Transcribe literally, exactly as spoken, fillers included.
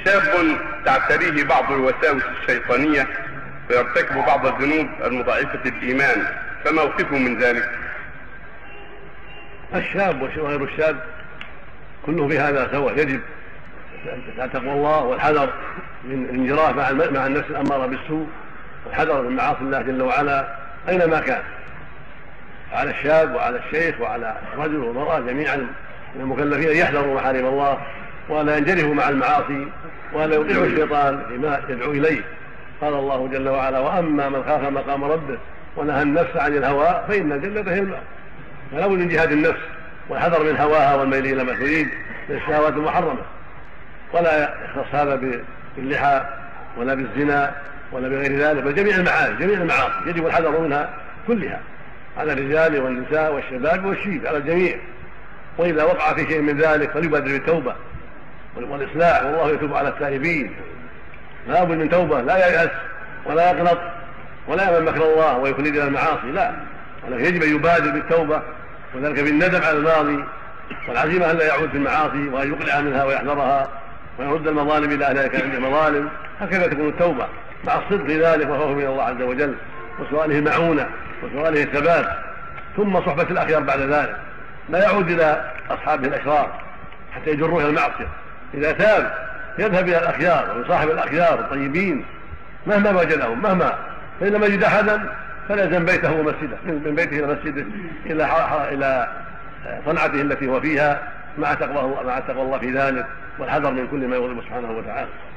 شاب تعتريه بعض الوساوس الشيطانية فيرتكب بعض الذنوب المضاعفة الإيمان، فموقفه من ذلك؟ الشاب وغير الشاب كله في هذا سواء، يجب تقوى الله والحذر من الانجراف مع النفس الأمارة بالسوء، والحذر من معاصي الله جل وعلا أينما كان، على الشاب وعلى الشيخ وعلى الرجل والمرأة جميعا من المكلفين أن يحذروا محارم الله ولا ينجرفوا مع المعاصي ولا يطيعوا الشيطان فيما يدعو إليه. قال الله جل وعلا: وأما من خاف مقام ربه ونهى النفس عن الهوى فإن الجنة هي المأوى. فلا بد من جهاد النفس والحذر من هواها والميل إلى ما تريد من الشهوات المحرمة، ولا يختص هذا باللحى ولا بالزنا ولا بغير ذلك، بل جميع المعاصي جميع المعاصي يجب الحذر منها كلها على الرجال والنساء والشباب والشيب، على الجميع. وإذا وقع في شيء من ذلك فليبادر بالتوبة والإصلاح، والله يتوب على التائبين. لا بد من توبة، لا ييأس ولا يقنط ولا يأمن مكر الله ويخلد إلى المعاصي، لا، ولكن يجب أن يبادر بالتوبة، وذلك بالندم على الماضي والعزيمة أن لا يعود في المعاصي وأن يقلع منها ويحذرها ويرد المظالم إلى أهلها كان عنده مظالم. هكذا تكون التوبة مع الصدق في ذلك والخوف من الله عز وجل وسؤاله المعونة وسؤاله الثبات، ثم صحبة الأخيار بعد ذلك، لا يعود إلى أصحابه الأشرار حتى يجروه إلى المعصية. إذا تاب يذهب إلى الأخيار ويصاحب الأخيار الطيبين مهما وجدهم، مهما، فإن لم يجد أحدا فليلزم بيته ومسجده، من بيته إلى مسجده إلى إلى صنعته التي هو فيها، مع تقوى الله مع تقوى الله في ذلك والحذر من كل ما يغضب سبحانه وتعالى.